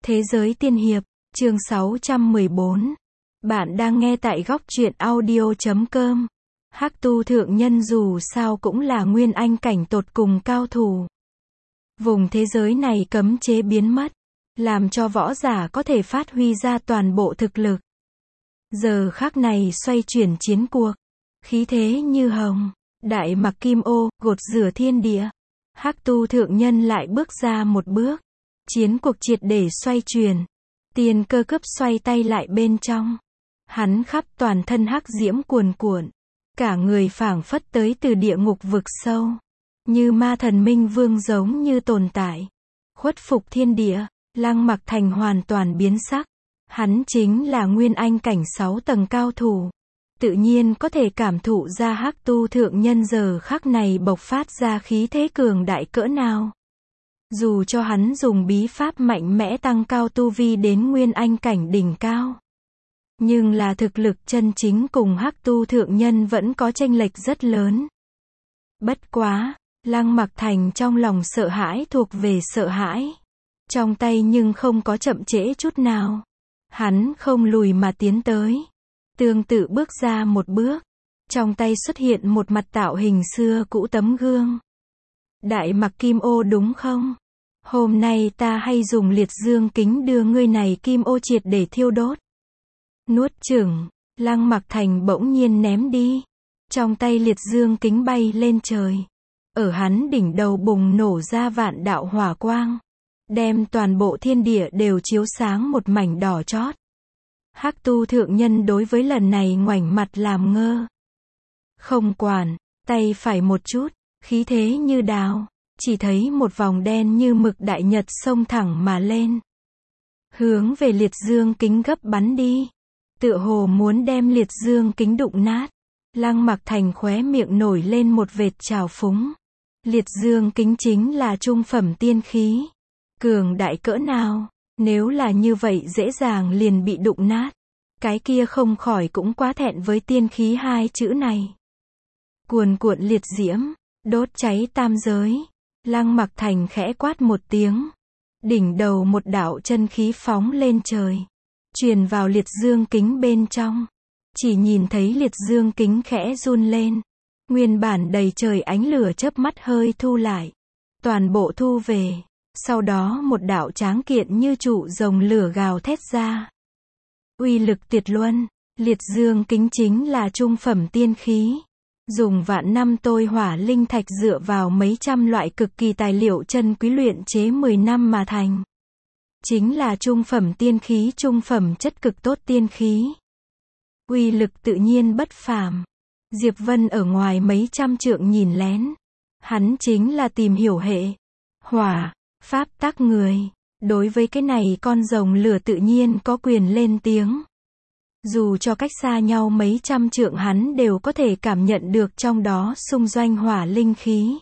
Thế giới tiên hiệp, chương 614. Bạn đang nghe tại góc truyện audio.com. Hắc tu thượng nhân dù sao cũng là nguyên anh cảnh tột cùng cao thủ. Vùng thế giới này cấm chế biến mất, làm cho võ giả có thể phát huy ra toàn bộ thực lực. Giờ khắc này xoay chuyển chiến cuộc, khí thế như hồng, đại mặc kim ô, gột rửa thiên địa. Hắc tu thượng nhân lại bước ra một bước. Chiến cuộc triệt để xoay chuyển. Tiên cơ cướp xoay tay lại bên trong. Hắn khắp toàn thân hắc diễm cuồn cuộn. Cả người phảng phất tới từ địa ngục vực sâu. Như ma thần minh vương giống như tồn tại. Khuất phục thiên địa, Lăng Mặc Thành hoàn toàn biến sắc. Hắn chính là nguyên anh cảnh 6 tầng cao thủ. Tự nhiên có thể cảm thụ ra hắc tu thượng nhân giờ khắc này bộc phát ra khí thế cường đại cỡ nào. Dù cho hắn dùng bí pháp mạnh mẽ tăng cao tu vi đến nguyên anh cảnh đỉnh cao. Nhưng là thực lực chân chính cùng hắc tu thượng nhân vẫn có chênh lệch rất lớn. Bất quá, Lăng Mặc Thành trong lòng sợ hãi thuộc về sợ hãi. Trong tay nhưng không có chậm trễ chút nào. Hắn không lùi mà tiến tới. Tương tự bước ra một bước. Trong tay xuất hiện một mặt tạo hình xưa cũ tấm gương. Đại mặc kim ô đúng không? Hôm nay ta hay dùng liệt dương kính đưa ngươi này kim ô triệt để thiêu đốt. Nuốt chửng, Lăng Mặc Thành bỗng nhiên ném đi. Trong tay liệt dương kính bay lên trời. Ở hắn đỉnh đầu bùng nổ ra vạn đạo hỏa quang. Đem toàn bộ thiên địa đều chiếu sáng một mảnh đỏ chót. Hắc tu thượng nhân đối với lần này ngoảnh mặt làm ngơ. Không quản, tay phải một chút, khí thế như đào. Chỉ thấy một vòng đen như mực đại nhật xông thẳng mà lên. Hướng về liệt dương kính gấp bắn đi. Tựa hồ muốn đem liệt dương kính đụng nát. Lăng Mặc Thành khóe miệng nổi lên một vệt trào phúng. Liệt dương kính chính là trung phẩm tiên khí. Cường đại cỡ nào, nếu là như vậy dễ dàng liền bị đụng nát. Cái kia không khỏi cũng quá thẹn với tiên khí hai chữ này. Cuồn cuộn liệt diễm, đốt cháy tam giới. Lăng Mặc Thành khẽ quát một tiếng. Đỉnh đầu một đạo chân khí phóng lên trời. Truyền vào liệt dương kính bên trong. Chỉ nhìn thấy liệt dương kính khẽ run lên. Nguyên bản đầy trời ánh lửa chớp mắt hơi thu lại. Toàn bộ thu về. Sau đó một đạo tráng kiện như trụ rồng lửa gào thét ra. Uy lực tuyệt luân. Liệt dương kính chính là trung phẩm tiên khí. Dùng vạn năm tôi hỏa linh thạch dựa vào mấy trăm loại cực kỳ tài liệu chân quý luyện chế 10 năm mà thành. Chính là trung phẩm tiên khí, trung phẩm chất cực tốt tiên khí. Uy lực tự nhiên bất phàm. Diệp Vân ở ngoài mấy trăm trượng nhìn lén. Hắn chính là tìm hiểu hệ hỏa pháp tắc người. Đối với cái này con rồng lửa tự nhiên có quyền lên tiếng. Dù cho cách xa nhau mấy trăm trượng hắn đều có thể cảm nhận được trong đó xung doanh hỏa linh khí.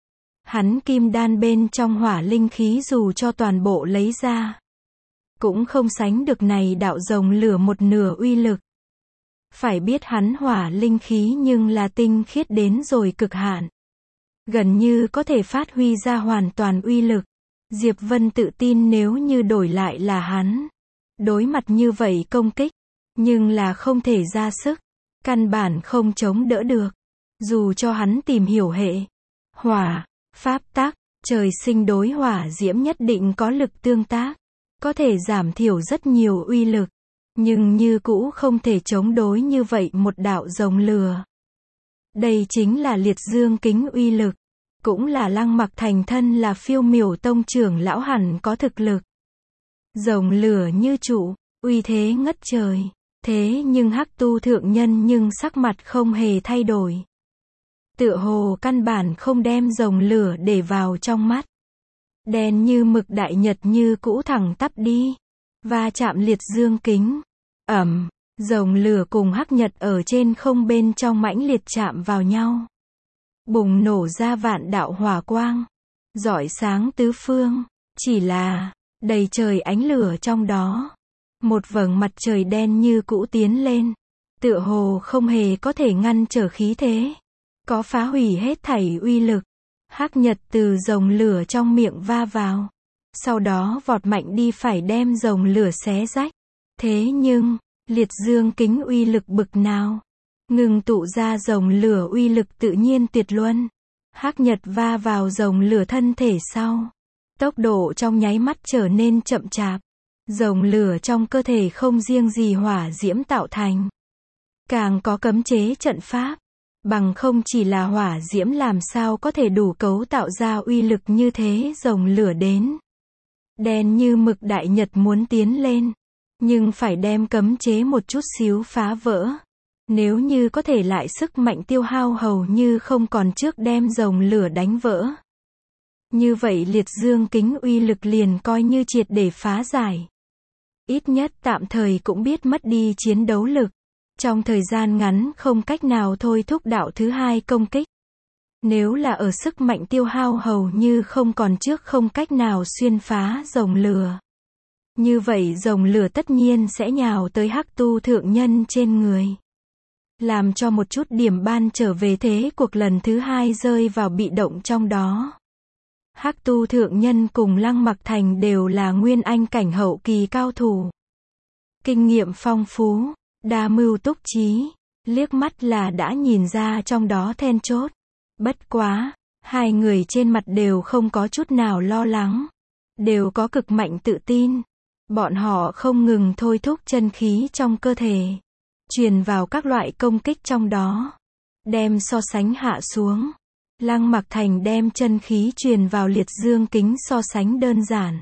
Hắn kim đan bên trong hỏa linh khí dù cho toàn bộ lấy ra. Cũng không sánh được này đạo rồng lửa một nửa uy lực. Phải biết hắn hỏa linh khí nhưng là tinh khiết đến rồi cực hạn. Gần như có thể phát huy ra hoàn toàn uy lực. Diệp Vân tự tin nếu như đổi lại là hắn. Đối mặt như vậy công kích. Nhưng là không thể ra sức. Căn bản không chống đỡ được. Dù cho hắn tìm hiểu hệ hỏa, pháp tắc, trời sinh đối hỏa diễm nhất định có lực tương tác. Có thể giảm thiểu rất nhiều uy lực. Nhưng như cũ không thể chống đối như vậy một đạo rồng lửa. Đây chính là liệt dương kính uy lực. Cũng là Lăng Mặc Thành thân là Phiêu Miểu Tông trưởng lão hẳn có thực lực. Rồng lửa như trụ, uy thế ngất trời. Thế nhưng hắc tu thượng nhân nhưng sắc mặt không hề thay đổi. Tựa hồ căn bản không đem rồng lửa để vào trong mắt. Đen như mực đại nhật như cũ thẳng tắp đi. Va chạm liệt dương kính. Rồng lửa cùng hắc nhật ở trên không bên trong mãnh liệt chạm vào nhau. Bùng nổ ra vạn đạo hỏa quang. Rọi sáng tứ phương. Chỉ là, đầy trời ánh lửa trong đó. Một vầng mặt trời đen như cũ tiến lên. Tựa hồ không hề có thể ngăn trở khí thế. Có phá hủy hết thảy uy lực. Hắc nhật từ rồng lửa trong miệng va vào. sau đó vọt mạnh đi phải đem rồng lửa xé rách. Thế nhưng, liệt dương kính uy lực bực nào? Ngừng tụ ra rồng lửa uy lực tự nhiên tuyệt luân. Hắc Nhật va vào rồng lửa thân thể sau. Tốc độ trong nháy mắt trở nên chậm chạp. Rồng lửa trong cơ thể không riêng gì hỏa diễm tạo thành, càng có cấm chế trận pháp. Bằng không chỉ là hỏa diễm làm sao có thể đủ cấu tạo ra uy lực như thế. Rồng lửa đến đen như mực đại nhật muốn tiến lên, nhưng phải đem cấm chế một chút xíu phá vỡ. Nếu như có thể lại sức mạnh tiêu hao hầu như không còn trước đem rồng lửa đánh vỡ. Như vậy liệt dương kính uy lực liền coi như triệt để phá giải. Ít nhất tạm thời cũng biết mất đi chiến đấu lực. Trong thời gian ngắn không cách nào thôi thúc đạo thứ hai công kích. Nếu là ở sức mạnh tiêu hao hầu như không còn trước không cách nào xuyên phá rồng lửa. Như vậy rồng lửa tất nhiên sẽ nhào tới Hắc Tu thượng nhân trên người. Làm cho một chút điểm ban trở về thế cuộc lần thứ hai rơi vào bị động trong đó. Hắc Tu thượng nhân cùng Lăng Mặc Thành đều là nguyên anh cảnh hậu kỳ cao thủ. Kinh nghiệm phong phú, đa mưu túc trí, liếc mắt là đã nhìn ra trong đó then chốt. Bất quá, hai người trên mặt đều không có chút nào lo lắng, đều có cực mạnh tự tin. Bọn họ không ngừng thôi thúc chân khí trong cơ thể, truyền vào các loại công kích trong đó, đem so sánh hạ xuống. Lăng Mặc Thành đem chân khí truyền vào liệt dương kính so sánh đơn giản.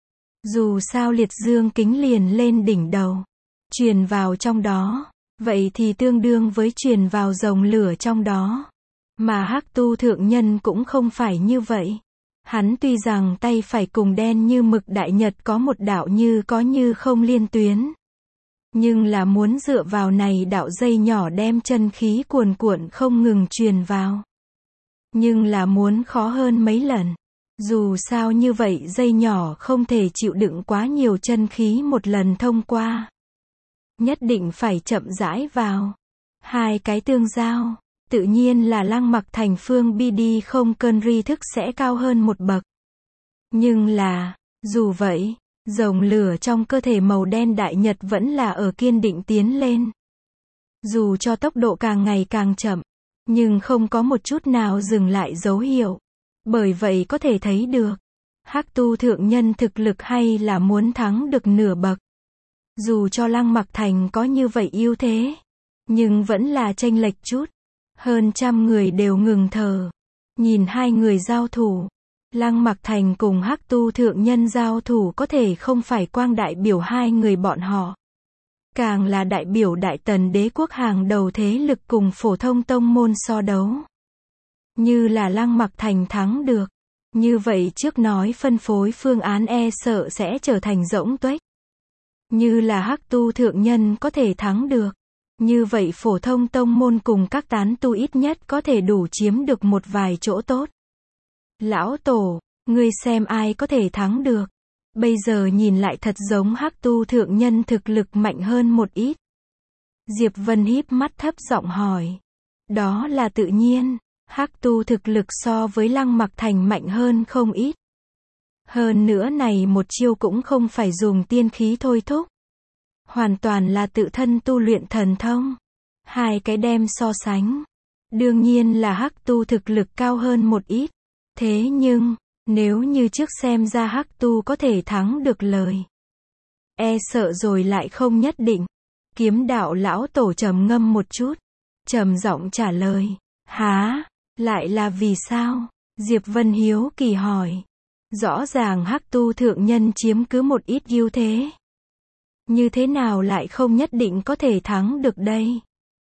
Dù sao liệt dương kính liền lên đỉnh đầu, truyền vào trong đó, vậy thì tương đương với truyền vào rồng lửa trong đó. Mà Hắc Tu thượng nhân cũng không phải như vậy. Hắn tuy rằng tay phải cùng đen như mực đại nhật có một đạo như có như không liên tuyến, nhưng là muốn dựa vào này đạo dây nhỏ đem chân khí cuồn cuộn không ngừng truyền vào. Nhưng là muốn khó hơn mấy lần. Dù sao như vậy dây nhỏ không thể chịu đựng quá nhiều chân khí một lần thông qua. Nhất định phải chậm rãi vào. Hai cái tương giao, tự nhiên là Lăng Mặc Thành phương BD không cơn ri thức sẽ cao hơn một bậc. Nhưng là, dù vậy, rồng lửa trong cơ thể màu đen đại nhật vẫn là ở kiên định tiến lên. Dù cho tốc độ càng ngày càng chậm, nhưng không có một chút nào dừng lại dấu hiệu. Bởi vậy có thể thấy được, Hắc Tu thượng nhân thực lực hay là muốn thắng được nửa bậc. Dù cho Lăng Mặc Thành có như vậy ưu thế, nhưng vẫn là chênh lệch chút. Hơn trăm người đều ngừng thở, nhìn hai người giao thủ. Lăng Mặc Thành cùng Hắc Tu thượng nhân giao thủ có thể không phải quang đại biểu hai người bọn họ, càng là đại biểu Đại Tần đế quốc hàng đầu thế lực cùng phổ thông tông môn so đấu. Như là Lăng Mặc Thành thắng được, như vậy trước nói phân phối phương án e sợ sẽ trở thành rỗng tuếch. Như là Hắc Tu thượng nhân có thể thắng được, như vậy phổ thông tông môn cùng các tán tu ít nhất có thể đủ chiếm được một vài chỗ tốt. Lão Tổ, ngươi xem ai có thể thắng được. Bây giờ nhìn lại thật giống Hắc Tu thượng nhân thực lực mạnh hơn một ít. Diệp Vân híp mắt thấp giọng hỏi. Đó là tự nhiên, Hắc Tu thực lực so với Lăng Mặc Thành mạnh hơn không ít. Hơn nữa này một chiêu cũng không phải dùng tiên khí thôi thúc, hoàn toàn là tự thân tu luyện thần thông. Hai cái đem so sánh, đương nhiên là Hắc Tu thực lực cao hơn một ít. Thế nhưng, nếu như trước xem ra Hắc Tu có thể thắng được lời, e sợ rồi lại không nhất định. Kiếm đạo lão tổ trầm ngâm một chút, trầm giọng trả lời. Hả? Lại là vì sao? Diệp Vân hiếu kỳ hỏi. Rõ ràng Hắc Tu thượng nhân chiếm cứ một ít ưu thế, như thế nào lại không nhất định có thể thắng được đây?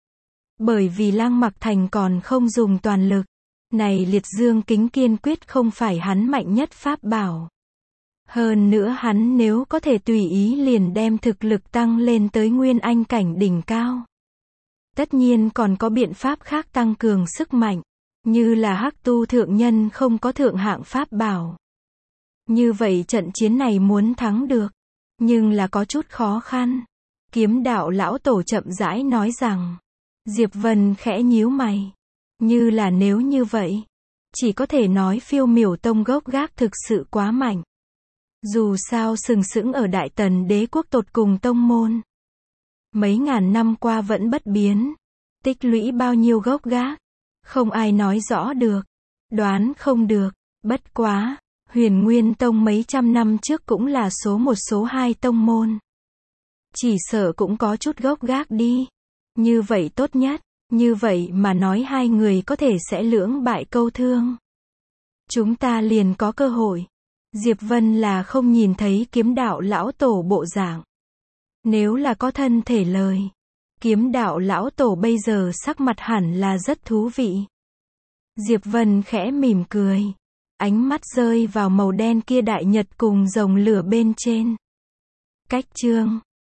Bởi vì Lăng Mặc Thành còn không dùng toàn lực. Này liệt dương kính kiên quyết không phải hắn mạnh nhất pháp bảo. Hơn nữa hắn nếu có thể tùy ý liền đem thực lực tăng lên tới nguyên anh cảnh đỉnh cao. Tất nhiên còn có biện pháp khác tăng cường sức mạnh, như là Hắc Tu thượng nhân không có thượng hạng pháp bảo. Như vậy trận chiến này muốn thắng được, nhưng là có chút khó khăn. Kiếm đạo lão tổ chậm rãi nói rằng. Diệp Vân khẽ nhíu mày. Như là nếu như vậy, chỉ có thể nói Phiêu Miểu Tông gốc gác thực sự quá mạnh. Dù sao sừng sững ở Đại Tần đế quốc tột cùng tông môn. Mấy ngàn năm qua vẫn bất biến. Tích lũy bao nhiêu gốc gác. Không ai nói rõ được. Đoán không được. Bất quá, Huyền Nguyên Tông mấy trăm năm trước cũng là số một số hai tông môn. Chỉ sợ cũng có chút gốc gác đi. Như vậy tốt nhất. Như vậy mà nói hai người có thể sẽ lưỡng bại câu thương. Chúng ta liền có cơ hội. Diệp Vân là không nhìn thấy kiếm đạo lão tổ bộ dạng. Nếu là có thân thể lời. Kiếm đạo lão tổ bây giờ sắc mặt hẳn là rất thú vị. Diệp Vân khẽ mỉm cười. Ánh mắt rơi vào màu đen kia đại nhật cùng rồng lửa bên trên. Cách chương